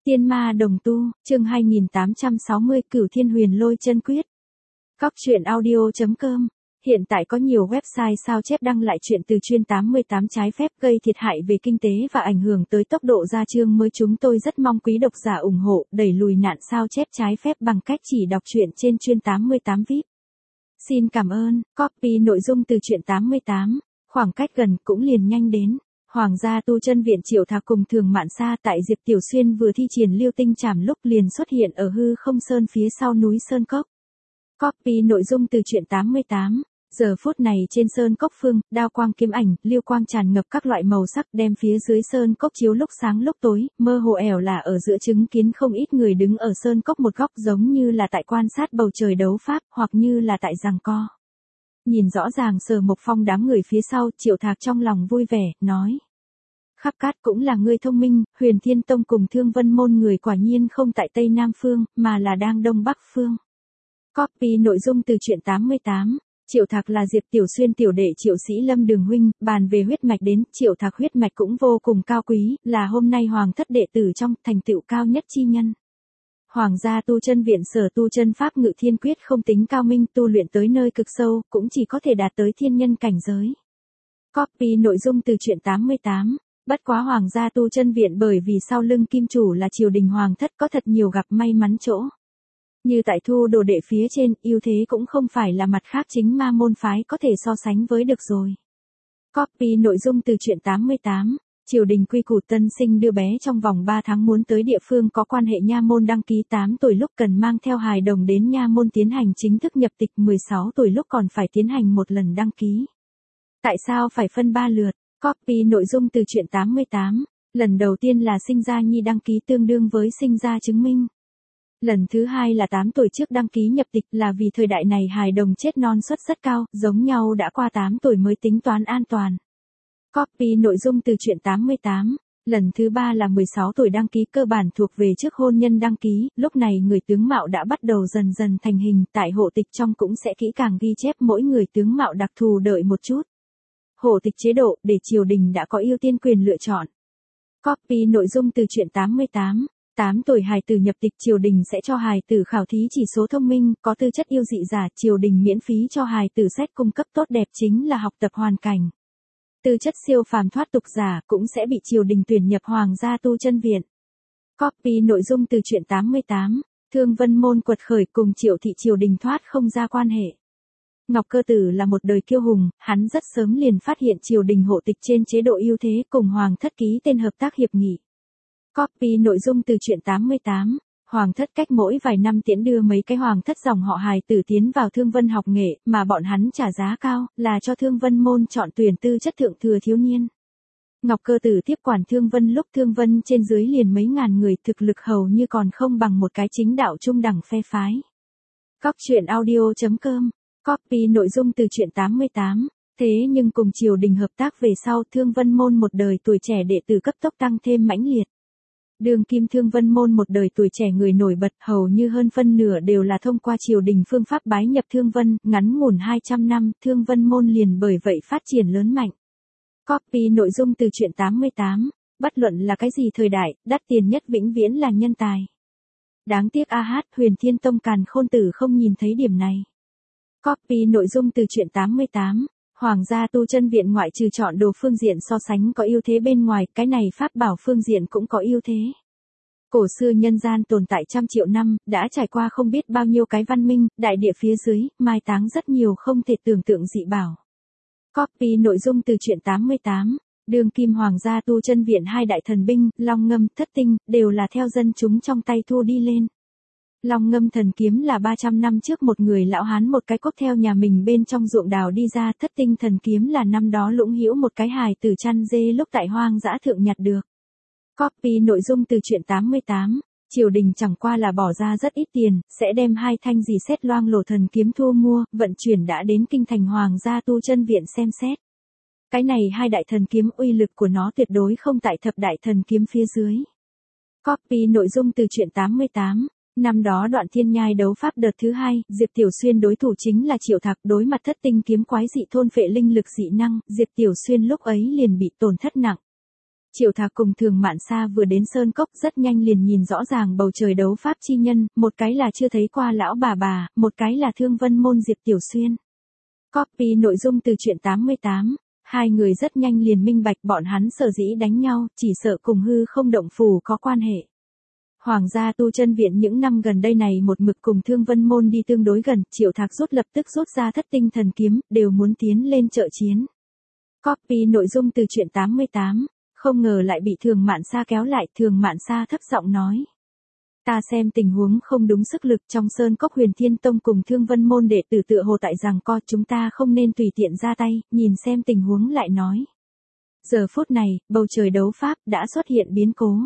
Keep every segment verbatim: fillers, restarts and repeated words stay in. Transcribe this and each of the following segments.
Tiên ma đồng tu, chương hai nghìn tám trăm sáu mươi Cửu Thiên Huyền Lôi Chân Quyết. Cóc truyện audio chấm com. Hiện tại có nhiều website sao chép đăng lại chuyện từ chuyên tám mươi tám trái phép gây thiệt hại về kinh tế và ảnh hưởng tới tốc độ ra chương mới. Chúng tôi rất mong quý độc giả ủng hộ đẩy lùi nạn sao chép trái phép bằng cách chỉ đọc truyện trên chuyên tám mươi tám vê i pê. Xin cảm ơn. Copy nội dung từ truyện tám mươi tám. Khoảng cách gần cũng liền nhanh đến. Hoàng gia tu chân viện Triệu Thạc cùng Thường Mạn Sa tại Diệp Tiểu Xuyên vừa thi triển Liêu Tinh Trảm lúc liền xuất hiện ở hư không sơn phía sau núi Sơn Cốc. Copy nội dung từ truyện tám mươi tám. Giờ phút này trên Sơn Cốc phương, đao quang kiếm ảnh, liêu quang tràn ngập các loại màu sắc đem phía dưới Sơn Cốc chiếu lúc sáng lúc tối, mơ hồ ẻo là ở giữa chứng kiến không ít người đứng ở Sơn Cốc một góc giống như là tại quan sát bầu trời đấu pháp hoặc như là tại giằng co. Nhìn rõ ràng Sở Mộc Phong đám người phía sau, Triệu Thạc trong lòng vui vẻ, nói. Khắp Cát cũng là người thông minh, Huyền Thiên Tông cùng Thương Vân Môn người quả nhiên không tại Tây Nam Phương, mà là đang Đông Bắc Phương. Copy nội dung từ truyện tám mươi tám. Triệu Thạc là Diệp Tiểu Xuyên tiểu đệ Triệu Sĩ Lâm Đường huynh, bàn về huyết mạch đến, Triệu Thạc huyết mạch cũng vô cùng cao quý, là hôm nay hoàng thất đệ tử trong thành tựu cao nhất chi nhân. Hoàng gia tu chân viện sở tu chân pháp Ngự Thiên Quyết không tính cao minh, tu luyện tới nơi cực sâu, cũng chỉ có thể đạt tới thiên nhân cảnh giới. Copy nội dung từ truyện tám mươi tám. Bất quá Hoàng gia tu chân viện bởi vì sau lưng kim chủ là triều đình hoàng thất có thật nhiều gặp may mắn chỗ. Như tại thu đồ đệ phía trên, ưu thế cũng không phải là mặt khác chính ma môn phái có thể so sánh với được rồi. Copy nội dung từ truyện tám mươi tám. Triều đình quy củ tân sinh đưa bé trong vòng ba tháng muốn tới địa phương có quan hệ nha môn đăng ký tám tuổi lúc cần mang theo hài đồng đến nha môn tiến hành chính thức nhập tịch, mười sáu tuổi lúc còn phải tiến hành một lần đăng ký. Tại sao phải phân ba lượt? Copy nội dung từ truyện tám mươi tám. Lần đầu tiên là sinh ra nhi đăng ký tương đương với sinh ra chứng minh. Lần thứ hai là tám tuổi trước đăng ký nhập tịch là vì thời đại này hài đồng chết non suất rất cao, giống nhau đã qua tám tuổi mới tính toán an toàn. Copy nội dung từ truyện tám mươi tám. Lần thứ ba là mười sáu tuổi đăng ký cơ bản thuộc về trước hôn nhân đăng ký, lúc này người tướng mạo đã bắt đầu dần dần thành hình, tại hộ tịch trong cũng sẽ kỹ càng ghi chép mỗi người tướng mạo đặc thù đợi một chút. Hộ tịch chế độ để triều đình đã có ưu tiên quyền lựa chọn. Copy nội dung từ truyện tám mươi tám. tám tuổi hài tử nhập tịch triều đình sẽ cho hài tử khảo thí chỉ số thông minh, có tư chất yêu dị giả, triều đình miễn phí cho hài tử xét cung cấp tốt đẹp chính là học tập hoàn cảnh. Tư chất siêu phàm thoát tục giả cũng sẽ bị triều đình tuyển nhập Hoàng gia tu chân viện. Copy nội dung từ truyện tám mươi tám. Thương Vân Môn quật khởi cùng Triệu thị triều đình thoát không ra quan hệ. Ngọc Cơ Tử là một đời kiêu hùng, hắn rất sớm liền phát hiện triều đình hộ tịch trên chế độ ưu thế cùng hoàng thất ký tên hợp tác hiệp nghị. Copy nội dung từ truyện tám mươi tám. Hoàng thất cách mỗi vài năm tiễn đưa mấy cái hoàng thất dòng họ hài tử tiến vào Thương Vân học nghệ, mà bọn hắn trả giá cao, là cho Thương Vân Môn chọn tuyển tư chất thượng thừa thiếu niên. Ngọc Cơ Tử tiếp quản Thương Vân lúc Thương Vân trên dưới liền mấy ngàn người, thực lực hầu như còn không bằng một cái chính đạo trung đẳng phe phái. Cóc truyện audio chấm com. Copy nội dung từ truyện tám mươi tám. Thế nhưng cùng triều đình hợp tác về sau, Thương Vân Môn một đời tuổi trẻ đệ tử cấp tốc tăng thêm mãnh liệt. Đường kim Thương Vân Môn một đời tuổi trẻ người nổi bật hầu như hơn phân nửa đều là thông qua triều đình phương pháp bái nhập Thương Vân, ngắn ngủn hai trăm năm, Thương Vân Môn liền bởi vậy phát triển lớn mạnh. Copy nội dung từ truyện tám mươi tám. Bất luận là cái gì thời đại, đắt tiền nhất vĩnh viễn là nhân tài. Đáng tiếc a hát Huyền Thiên Tông Càn Khôn Tử không nhìn thấy điểm này. Copy nội dung từ truyện tám mươi tám. Hoàng gia tu chân viện ngoại trừ chọn đồ phương diện so sánh có ưu thế bên ngoài, cái này pháp bảo phương diện cũng có ưu thế. Cổ xưa nhân gian tồn tại trăm triệu năm, đã trải qua không biết bao nhiêu cái văn minh, đại địa phía dưới, mai táng rất nhiều không thể tưởng tượng dị bảo. Copy nội dung từ truyện tám mươi tám. Đường kim Hoàng gia tu chân viện hai đại thần binh, Long Ngâm, Thất Tinh, đều là theo dân chúng trong tay thu đi lên. Long Ngâm thần kiếm là ba trăm năm trước một người lão hán một cái cốc theo nhà mình bên trong ruộng đào đi ra, Thất Tinh thần kiếm là năm đó Lũng Hữu một cái hài tử chăn dê lúc tại hoang dã thượng nhặt được. Copy nội dung từ truyện tám mươi tám. Triều đình chẳng qua là bỏ ra rất ít tiền, sẽ đem hai thanh dì xét loang lổ thần kiếm thu mua, vận chuyển đã đến kinh thành Hoàng gia tu chân viện xem xét. Cái này hai đại thần kiếm uy lực của nó tuyệt đối không tại thập đại thần kiếm phía dưới. Copy nội dung từ truyện tám mươi tám. Năm đó Đoạn Thiên Nhai đấu pháp đợt thứ hai, Diệp Tiểu Xuyên đối thủ chính là Triệu Thạc, đối mặt Thất Tinh kiếm quái dị thôn phệ linh lực dị năng, Diệp Tiểu Xuyên lúc ấy liền bị tổn thất nặng. Triệu Thạc cùng Thường Mạn Sa vừa đến Sơn Cốc rất nhanh liền nhìn rõ ràng bầu trời đấu pháp chi nhân, một cái là chưa thấy qua lão bà bà, một cái là Thương Vân Môn Diệp Tiểu Xuyên. Copy nội dung từ truyện tám mươi tám, hai người rất nhanh liền minh bạch bọn hắn sở dĩ đánh nhau, chỉ sợ cùng hư không động phủ có quan hệ. Hoàng gia tu chân viện những năm gần đây này một mực cùng Thương Vân Môn đi tương đối gần, Triệu Thạc rút lập tức rút ra thất tinh thần kiếm, đều muốn tiến lên trợ chiến. Copy nội dung từ truyện tám mươi tám, không ngờ lại bị Thường Mạn Sa kéo lại, Thường Mạn Sa thấp giọng nói. Ta xem tình huống không đúng sức lực trong Sơn Cốc Huyền Thiên Tông cùng Thương Vân Môn đệ tử tựa hồ tại rằng co chúng ta không nên tùy tiện ra tay, nhìn xem tình huống lại nói. Giờ phút này, bầu trời đấu pháp đã xuất hiện biến cố.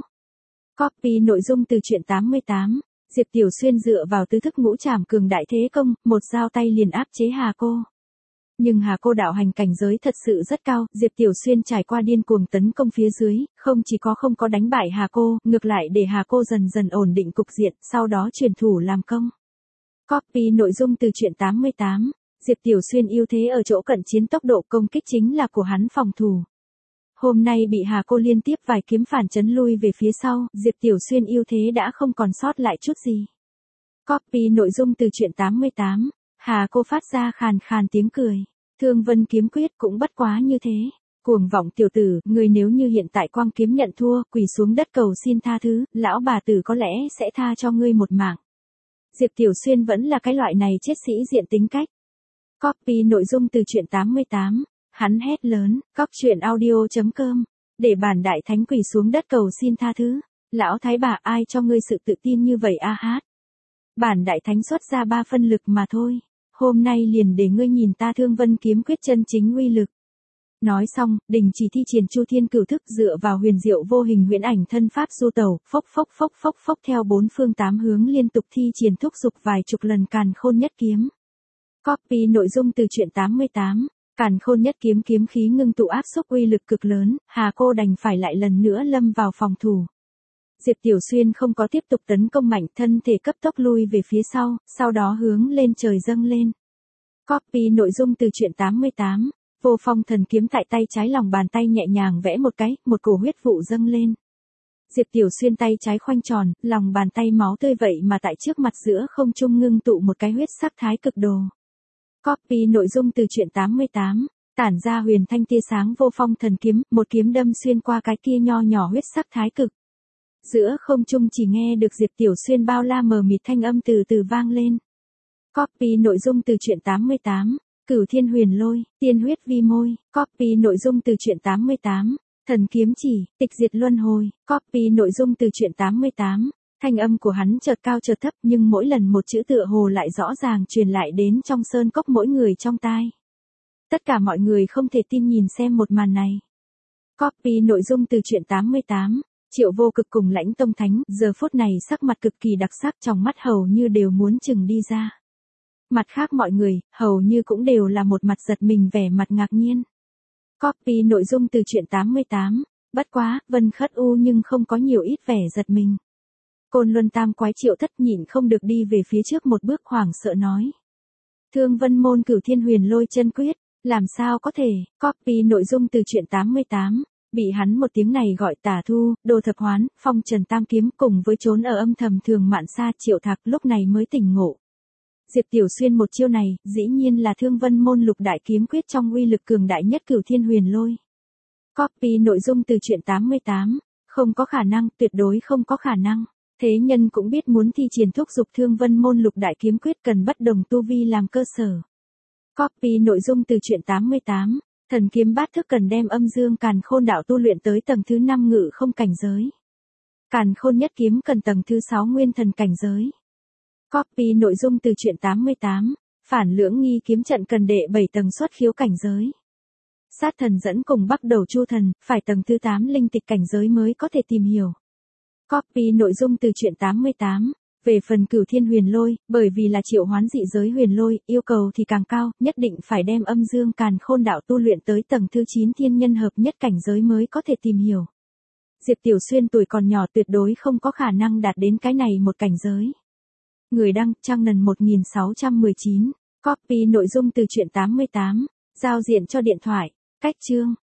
Copy nội dung từ truyện tám mươi tám, Diệp Tiểu Xuyên dựa vào tứ thức ngũ trảm cường đại thế công, một dao tay liền áp chế Hà Cô. Nhưng Hà Cô đạo hành cảnh giới thật sự rất cao, Diệp Tiểu Xuyên trải qua điên cuồng tấn công phía dưới, không chỉ có không có đánh bại Hà Cô, ngược lại để Hà Cô dần dần ổn định cục diện, sau đó chuyển thủ làm công. Copy nội dung từ truyện tám mươi tám, Diệp Tiểu Xuyên ưu thế ở chỗ cận chiến tốc độ công kích chính là của hắn phòng thủ. Hôm nay bị Hà Cô liên tiếp vài kiếm phản chấn lui về phía sau, Diệp Tiểu Xuyên ưu thế đã không còn sót lại chút gì. Copy nội dung từ truyện tám mươi tám, Hà Cô phát ra khàn khàn tiếng cười. Thương Vân kiếm quyết cũng bất quá như thế. Cuồng vọng tiểu tử, người nếu như hiện tại quang kiếm nhận thua, quỳ xuống đất cầu xin tha thứ, lão bà tử có lẽ sẽ tha cho ngươi một mạng. Diệp Tiểu Xuyên vẫn là cái loại này chết sĩ diện tính cách. Copy nội dung từ truyện tám mươi tám, hắn hét lớn, cóc truyện audio chấm com, để bản đại thánh quỳ xuống đất cầu xin tha thứ. Lão thái bà ai cho ngươi sự tự tin như vậy a hát. Bản đại thánh xuất ra ba phân lực mà thôi. Hôm nay liền để ngươi nhìn ta Thương Vân kiếm quyết chân chính uy lực. Nói xong, đình chỉ thi triển Chu Thiên Cửu Thức dựa vào huyền diệu vô hình huyễn ảnh thân pháp du tẩu, phốc phốc phốc phốc phốc theo bốn phương tám hướng liên tục thi triển thúc dục vài chục lần Càn Khôn Nhất Kiếm. Copy nội dung từ truyện tám mươi tám, Càn Khôn Nhất Kiếm kiếm khí ngưng tụ áp xúc uy lực cực lớn, Hà Cô đành phải lại lần nữa lâm vào phòng thủ. Diệp Tiểu Xuyên không có tiếp tục tấn công mạnh, thân thể cấp tốc lui về phía sau, sau đó hướng lên trời dâng lên. Copy nội dung từ truyện tám mươi tám, Vô Phong thần kiếm tại tay trái lòng bàn tay nhẹ nhàng vẽ một cái, một cổ huyết vụ dâng lên. Diệp Tiểu Xuyên tay trái khoanh tròn, lòng bàn tay máu tươi vậy mà tại trước mặt giữa không trung ngưng tụ một cái huyết sắc thái cực đồ. Copy nội dung từ truyện tám mươi tám, tản ra huyền thanh tia sáng Vô Phong thần kiếm, một kiếm đâm xuyên qua cái kia nho nhỏ huyết sắc thái cực. Giữa không trung chỉ nghe được Diệp Tiểu Xuyên bao la mờ mịt thanh âm từ từ vang lên. Copy nội dung từ truyện tám mươi tám, Cửu Thiên Huyền Lôi, tiên huyết vi môi. Copy nội dung từ truyện tám mươi tám, Thần kiếm chỉ, tịch diệt luân hồi. Copy nội dung từ truyện tám mươi tám, thanh âm của hắn chợt cao chợt thấp nhưng mỗi lần một chữ tựa hồ lại rõ ràng truyền lại đến trong sơn cốc mỗi người trong tai. Tất cả mọi người không thể tin nhìn xem một màn này. Copy nội dung từ truyện tám mươi tám, Triệu Vô Cực cùng Lãnh Tông Thánh, giờ phút này sắc mặt cực kỳ đặc sắc, trong mắt hầu như đều muốn chừng đi ra. Mặt khác mọi người, hầu như cũng đều là một mặt giật mình vẻ mặt ngạc nhiên. Copy nội dung từ truyện tám mươi tám, bất quá, Vân Khất U nhưng không có nhiều ít vẻ giật mình. Côn Luân Tam Quái Triệu Thất nhịn không được đi về phía trước một bước hoảng sợ nói. Thương Vân Môn Cửu Thiên Huyền Lôi chân quyết, làm sao có thể. Copy nội dung từ truyện tám mươi tám, bị hắn một tiếng này gọi Tả Thu, Đồ Thập Hoán, Phong Trần Tam Kiếm cùng với trốn ở âm thầm Thường Mạn Sa Triệu Thạc lúc này mới tỉnh ngộ. Diệp Tiểu Xuyên một chiêu này, dĩ nhiên là Thương Vân Môn lục đại kiếm quyết trong uy lực cường đại nhất Cửu Thiên Huyền Lôi. Copy nội dung từ truyện tám mươi tám, không có khả năng, tuyệt đối không có khả năng. Thế nhân cũng biết muốn thi triển thúc dục Thương Vân Môn lục đại kiếm quyết cần bất đồng tu vi làm cơ sở. Copy nội dung từ truyện tám mươi tám, Thần kiếm bát thức cần đem âm dương càn khôn đạo tu luyện tới tầng thứ năm ngự không cảnh giới. Càn khôn nhất kiếm cần tầng thứ sáu nguyên thần cảnh giới. Copy nội dung từ truyện tám mươi tám, Phản lưỡng nghi kiếm trận cần đệ bảy tầng xuất khiếu cảnh giới. Sát thần dẫn cùng bắt đầu chu thần, phải tầng thứ tám linh tịch cảnh giới mới có thể tìm hiểu. Copy nội dung từ truyện tám mươi tám, về phần Cửu Thiên Huyền Lôi, bởi vì là triệu hoán dị giới huyền lôi, yêu cầu thì càng cao, nhất định phải đem âm dương càn khôn đạo tu luyện tới tầng thứ chín thiên nhân hợp nhất cảnh giới mới có thể tìm hiểu. Diệp Tiểu Xuyên tuổi còn nhỏ tuyệt đối không có khả năng đạt đến cái này một cảnh giới. Người đăng, Trang Nần một nghìn sáu trăm mười chín, copy nội dung từ truyện tám mươi tám, giao diện cho điện thoại, cách chương.